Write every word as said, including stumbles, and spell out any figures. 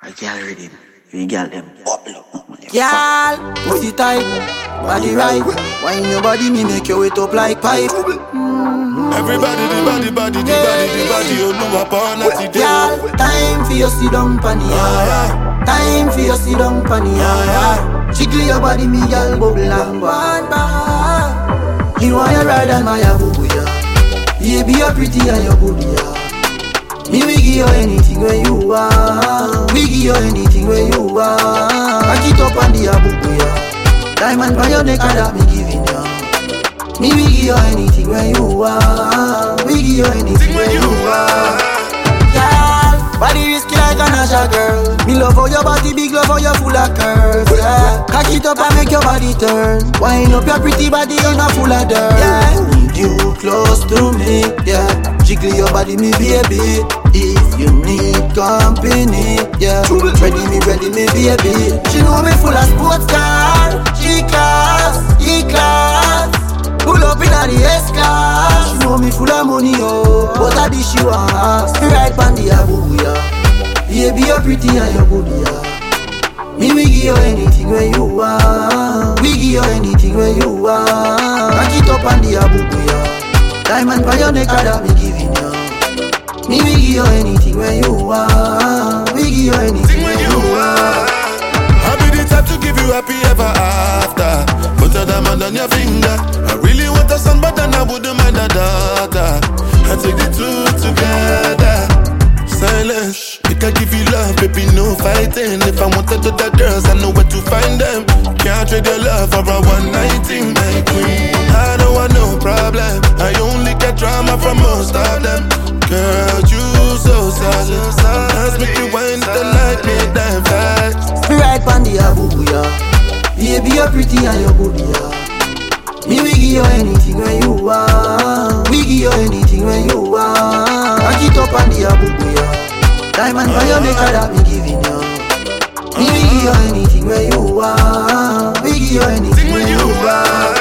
I can't read him. We got them bubble up. Girl, pussy tight, body right. Wine your body, me make you wet up like pipe. Mm-hmm. Everybody, the body, body, the body, the body, you know upon a today. Girl, time for you sit down panny, yeah. Time for you sit down panny, yeah. Jiggle your body, me girl, bubble and one bar. You want your ride and my boo, yeah. Baby, you're pretty and you're good, yeah. Me we give you anything where you want. We give you anything where you want. Back it up on the abubu, yeah. Diamond by your neck and that me giving ya. Me we give you anything where you want. We give you anything where you want. Girl, body risky like a Nasha girl. Me love how your body big, love how you full of curves, yeah. Cock it up and make your body turn. Wind up your pretty body, you're not full of dirt, yeah. You close to me, yeah. Jiggle your body, me baby. If you need company, yeah. Ready me, ready me, baby. She know me full of sports car. G class, E class. Pull up in the S class. She know me full of money, oh. But I dish you ass. Right on the abu, yeah. Baby, you're pretty and you're good, yeah. Me we give you anything where you want. We give you anything where you want. Back it up on the abu, yeah. Diamond by your neck, that me giving you. Me we give you anything where you want. We give you anything where you want. I'll be the type to give you happy ever after. Put a diamond on your finger. I really want a son, but then I wouldn't mind a daughter. I take the two together. Silence, we can give you love, baby, no fighting. If I wanted to the girls, I know where to find them. Can't trade your love for a one night thing, my queen. I don't want no problem. I only get drama from most of them. Girl, you so solid. Let's make you wind the light, make them fast. Right on the abu, yeah. Baby, you're pretty and you're good, yeah. Me we give you anything where you want. We give you anything where you want. Back it up on the abu, yeah. Diamond by your neck, that me giving you. Me we give you anything where you want. We give you anything where you want.